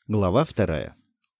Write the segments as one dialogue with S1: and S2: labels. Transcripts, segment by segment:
S1: Глава 2.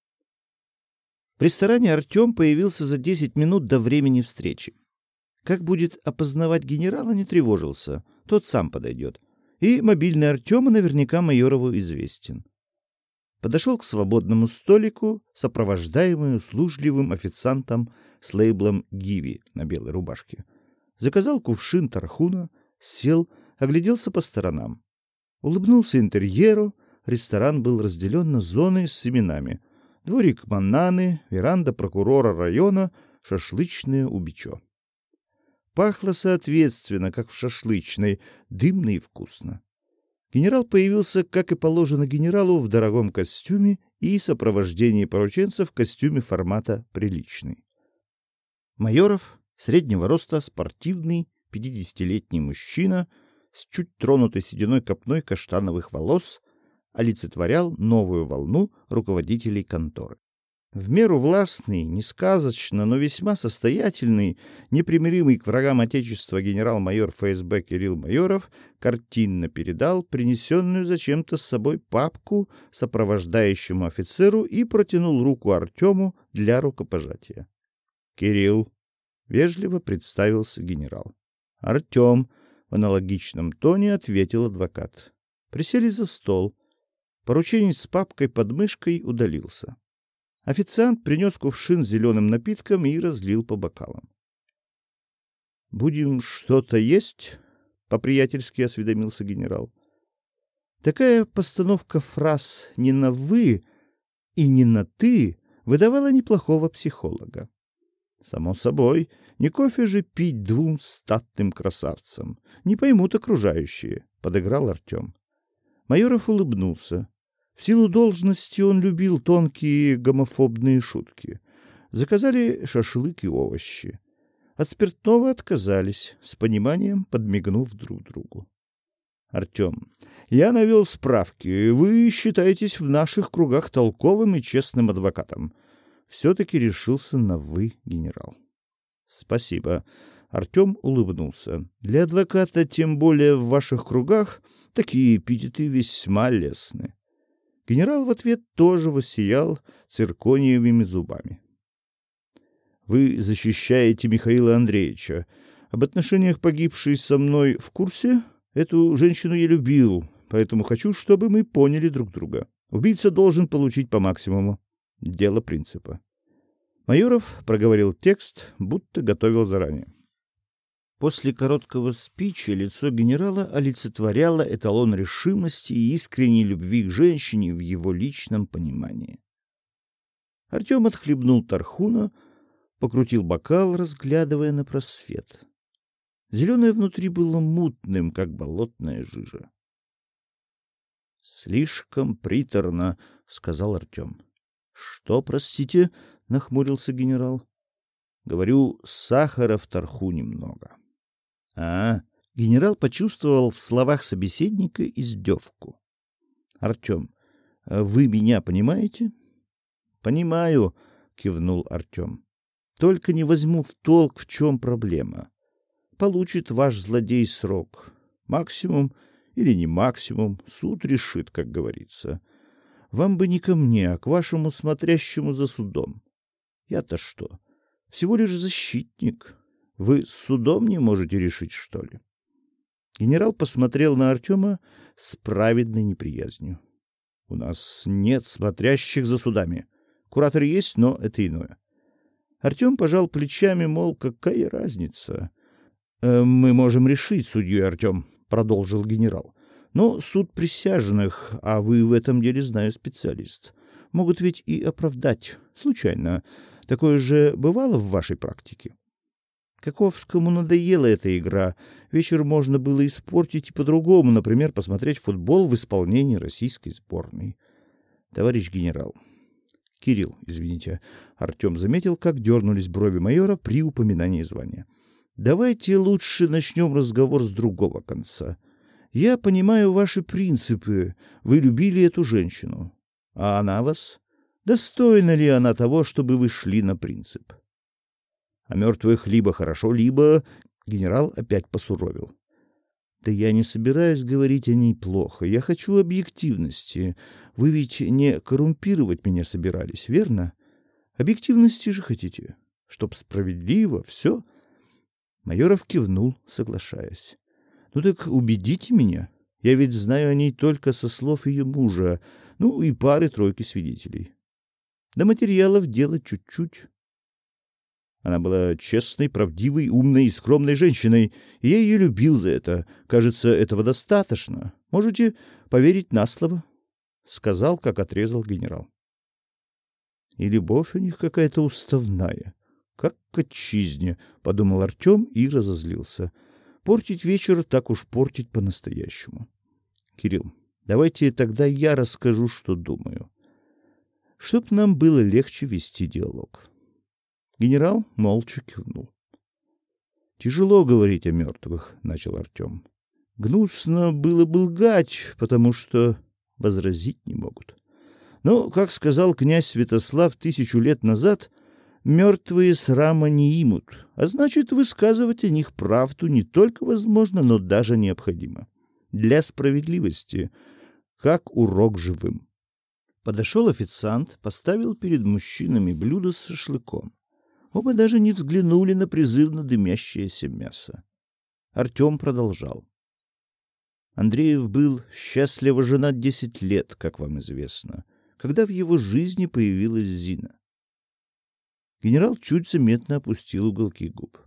S1: В ресторане Артем появился за 10 минут до времени встречи. Как будет опознавать генерала, не тревожился, тот сам подойдет. И мобильный Артема наверняка Майорову известен. Подошел к свободному столику, сопровождаемый услужливым официантом с лейблом «Гиви» на белой рубашке. Заказал кувшин тархуна, сел, огляделся по сторонам. Улыбнулся интерьеру. Ресторан был разделен на зоны с именами: дворик Маннаны, веранда прокурора района, шашлычная у Бичо. Пахло соответственно, как в шашлычной, дымно и вкусно. Генерал появился, как и положено генералу, в дорогом костюме и сопровождении порученцев в костюме формата приличный. Майоров, среднего роста, спортивный, 50-летний мужчина с чуть тронутой сединой копной каштановых волос, олицетворял новую волну руководителей конторы. В меру властный, не сказочно, но весьма состоятельный, непримиримый к врагам Отечества генерал-майор ФСБ Кирилл Майоров картинно передал принесенную зачем-то с собой папку сопровождающему офицеру и протянул руку Артему для рукопожатия. «Кирилл», — вежливо представился генерал. «Артем», — в аналогичном тоне ответил адвокат. Присели за стол. Порученец с папкой под мышкой удалился. Официант принес кувшин с зеленым напитком и разлил по бокалам. «Будем что-то есть?» — по-приятельски осведомился генерал. Такая постановка фраз не на «вы» и не на «ты» выдавала неплохого психолога. Само собой, не кофе же пить двум статным красавцам. Не поймут окружающие, — подыграл Артем. Майоров улыбнулся. В силу должности он любил тонкие гомофобные шутки. Заказали шашлык и овощи. От спиртного отказались, с пониманием подмигнув друг другу. — Артем, я навел справки. Вы считаетесь в наших кругах толковым и честным адвокатом. Все-таки решился на «вы», генерал. — Спасибо. Артем улыбнулся. Для адвоката, тем более в ваших кругах, такие эпитеты весьма лестны. Генерал в ответ тоже воссиял циркониевыми зубами. — Вы защищаете Михаила Андреевича. Об отношениях погибшей со мной в курсе? Эту женщину я любил, поэтому хочу, чтобы мы поняли друг друга. Убийца должен получить по максимуму. Дело принципа. Майоров проговорил текст, будто готовил заранее. После короткого спича лицо генерала олицетворяло эталон решимости и искренней любви к женщине в его личном понимании. Артем отхлебнул тархуна, покрутил бокал, разглядывая на просвет. Зеленое внутри было мутным, как болотная жижа. — Слишком приторно, — сказал Артем. — Что, простите? — нахмурился генерал. — Говорю, сахара в тархуне много. Генерал почувствовал в словах собеседника издевку. — Артем, вы меня понимаете? — Понимаю, — кивнул Артем. — Только не возьму в толк, в чем проблема. Получит ваш злодей срок. Максимум или не максимум, суд решит, как говорится. Вам бы не ко мне, а к вашему смотрящему за судом. Я-то что? Всего лишь защитник. Вы с судом не можете решить, что ли? Генерал посмотрел на Артема с праведной неприязнью. — У нас нет смотрящих за судами. Куратор есть, но это иное. Артем пожал плечами, мол, какая разница? — Мы можем решить, судьей Артем, — продолжил генерал. — Но суд присяжных, а вы в этом деле, знаю, специалист, могут ведь и оправдать. Случайно. Такое же бывало в вашей практике? Каковскому надоела эта игра. Вечер можно было испортить и по-другому, например, посмотреть футбол в исполнении российской сборной. Товарищ генерал. Кирилл, извините. Артем заметил, как дернулись брови майора при упоминании звания. Давайте лучше начнем разговор с другого конца. Я понимаю ваши принципы. Вы любили эту женщину. А она вас? Достойна ли она того, чтобы вы шли на принцип? О мертвых либо хорошо, либо... Генерал опять посуровил. Да я не собираюсь говорить о ней плохо. Я хочу объективности. Вы ведь не коррумпировать меня собирались, верно? Объективности же хотите? Чтоб справедливо, все? Майоров кивнул, соглашаясь. Ну так убедите меня. Я ведь знаю о ней только со слов ее мужа, ну и пары-тройки свидетелей. До материалов дело чуть-чуть. Она была честной, правдивой, умной и скромной женщиной, и я ее любил за это. Кажется, этого достаточно. Можете поверить на слово, — сказал, как отрезал генерал. И любовь у них какая-то уставная, как к отчизне, — подумал Артем и разозлился. Портить вечер так уж портить по-настоящему. Кирилл, давайте тогда я расскажу, что думаю, чтоб нам было легче вести диалог. Генерал молча кивнул. «Тяжело говорить о мертвых», — начал Артем. «Гнусно было бы лгать, потому что возразить не могут. Но, как сказал князь Святослав 1000 лет назад, мертвые срама не имут, а значит, высказывать о них правду не только возможно, но даже необходимо. Для справедливости, как урок живым». Подошел официант, поставил перед мужчинами блюдо с шашлыком. Оба даже не взглянули на призывно дымящееся мясо. Артем продолжал. Андреев был счастливо женат 10 лет, как вам известно, когда в его жизни появилась Зина. Генерал чуть заметно опустил уголки губ.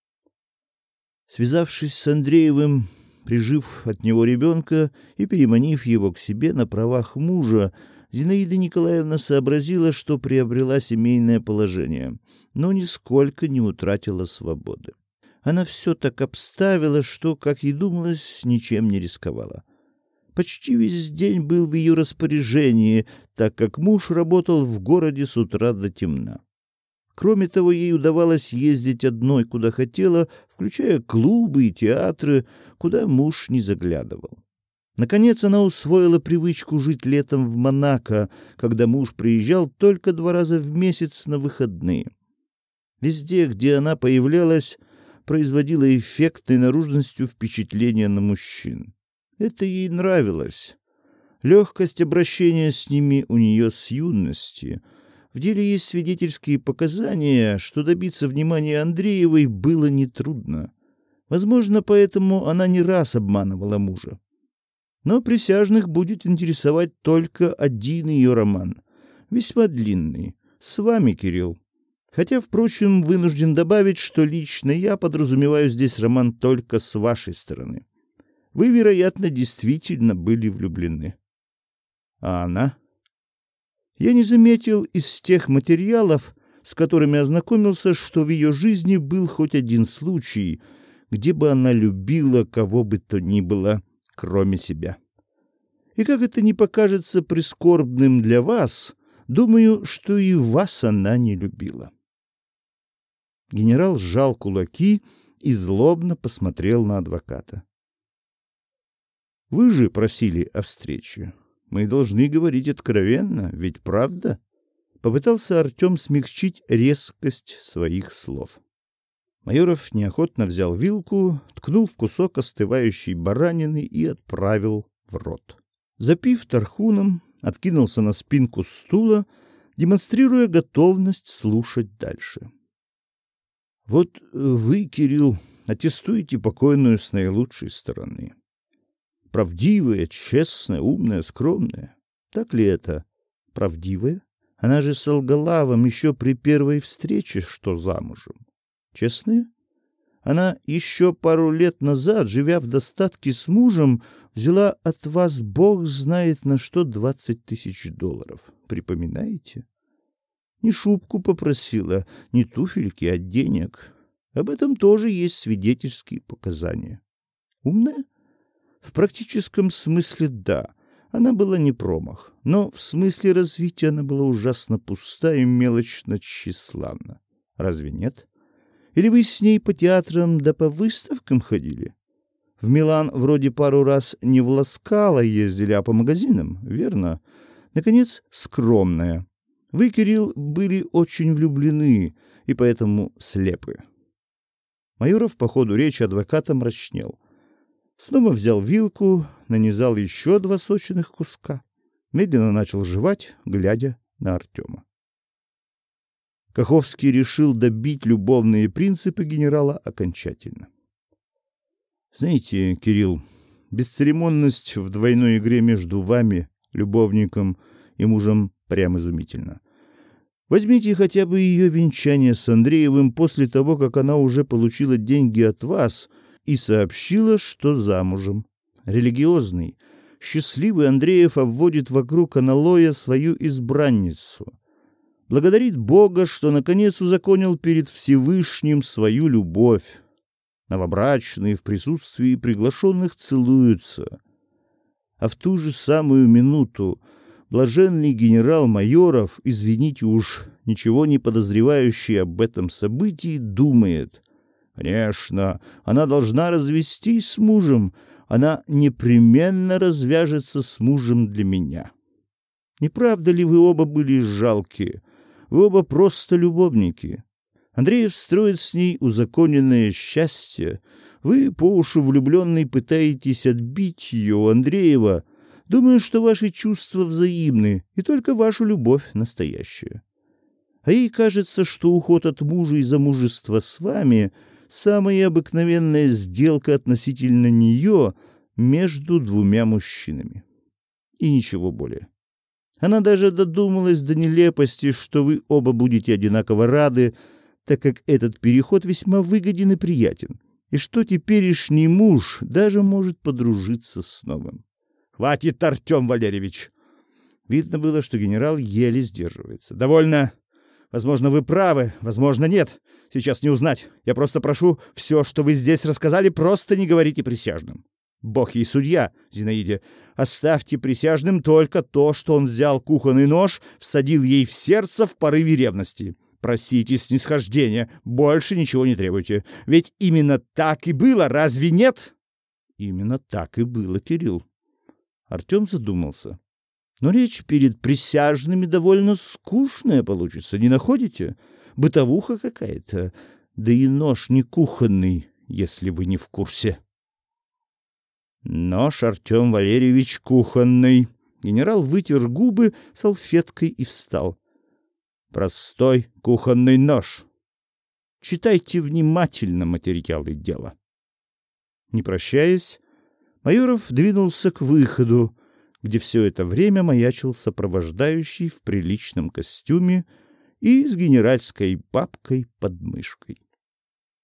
S1: Связавшись с Андреевым, прижив от него ребенка и переманив его к себе на правах мужа, Зинаида Николаевна сообразила, что приобрела семейное положение, но нисколько не утратила свободы. Она все так обставила, что, как ей думалось, ничем не рисковала. Почти весь день был в ее распоряжении, так как муж работал в городе с утра до темна. Кроме того, ей удавалось ездить одной, куда хотела, включая клубы и театры, куда муж не заглядывал. Наконец она усвоила привычку жить летом в Монако, когда муж приезжал только 2 раза в месяц на выходные. Везде, где она появлялась, производила эффектной наружностью впечатление на мужчин. Это ей нравилось. Легкость обращения с ними у нее с юности. В деле есть свидетельские показания, что добиться внимания Андреевой было нетрудно. Возможно, поэтому она не раз обманывала мужа. Но присяжных будет интересовать только один ее роман, весьма длинный, с вами, Кирилл. Хотя, впрочем, вынужден добавить, что лично я подразумеваю здесь роман только с вашей стороны. Вы, вероятно, действительно были влюблены. А она? Я не заметил из тех материалов, с которыми ознакомился, что в ее жизни был хоть один случай, где бы она любила кого бы то ни было, кроме себя. И как это ни покажется прискорбным для вас, думаю, что и вас она не любила. Генерал сжал кулаки и злобно посмотрел на адвоката. Вы же просили о встрече. Мы должны говорить откровенно, ведь правда? Попытался Артем смягчить резкость своих слов. Майоров неохотно взял вилку, ткнул в кусок остывающей баранины и отправил в рот. Запив тархуном, откинулся на спинку стула, демонстрируя готовность слушать дальше. Вот вы, Кирилл, аттестуете покойную с наилучшей стороны. Правдивая, честная, умная, скромная. Так ли это? Правдивая? Она же солгала вам еще при первой встрече, что замужем. Честная? Она еще пару лет назад, живя в достатке с мужем, взяла от вас бог знает на что $20 000. Припоминаете? Не шубку попросила, не туфельки, а денег. Об этом тоже есть свидетельские показания. Умная? В практическом смысле да, она была не промах, но в смысле развития она была ужасно пуста и мелочно тщеславна. Разве нет? Или вы с ней по театрам да по выставкам ходили? В Милан вроде пару раз не в Ласкало ездили, а по магазинам, верно? Наконец, скромная. Вы, Кирилл, были очень влюблены и поэтому слепы. Майоров по ходу речи адвоката мрачнел. Снова взял вилку, нанизал еще 2 сочных куска. Медленно начал жевать, глядя на Артема. Каховский решил добить любовные принципы генерала окончательно. Знаете, Кирилл, бесцеремонность в двойной игре между вами, любовником и мужем, прям изумительно. Возьмите хотя бы ее венчание с Андреевым после того, как она уже получила деньги от вас и сообщила, что замужем. Религиозный, счастливый Андреев обводит вокруг аналоя свою избранницу. Благодарит Бога, что наконец узаконил перед Всевышним свою любовь. Новобрачные в присутствии приглашенных целуются. А в ту же самую минуту блаженный генерал Майоров, извините уж, ничего не подозревающий об этом событии, думает: конечно, она должна развестись с мужем, она непременно развяжется с мужем для меня. Не правда ли вы оба были жалкие? Вы оба просто любовники. Андреев строит с ней узаконенное счастье. Вы, по уши влюбленный, пытаетесь отбить ее у Андреева, думая, что ваши чувства взаимны, и только ваша любовь настоящая. А ей кажется, что уход от мужа и замужество с вами — самая обыкновенная сделка относительно нее между двумя мужчинами. И ничего более. Она даже додумалась до нелепости, что вы оба будете одинаково рады, так как этот переход весьма выгоден и приятен, и что теперешний муж даже может подружиться с новым. «Хватит, Артем Валерьевич!» Видно было, что генерал еле сдерживается. «Довольно. Возможно, вы правы, возможно, нет. Сейчас не узнать. Я просто прошу, все, что вы здесь рассказали, просто не говорите присяжным. Бог ей судья, Зинаиде. Оставьте присяжным только то, что он взял кухонный нож, всадил ей в сердце в порыве ревности. Просите снисхождения, больше ничего не требуйте. Ведь именно так и было, разве нет?» «Именно так и было, Кирилл». Артем задумался. «Но речь перед присяжными довольно скучная получится, не находите? Бытовуха какая-то. Да и нож не кухонный, если вы не в курсе». «Нож, Артем Валерьевич, кухонный». Генерал вытер губы салфеткой и встал. «Простой кухонный нож. Читайте внимательно материалы дела». Не прощаясь, Майоров двинулся к выходу, где все это время маячил сопровождающий в приличном костюме и с генеральской папкой под мышкой.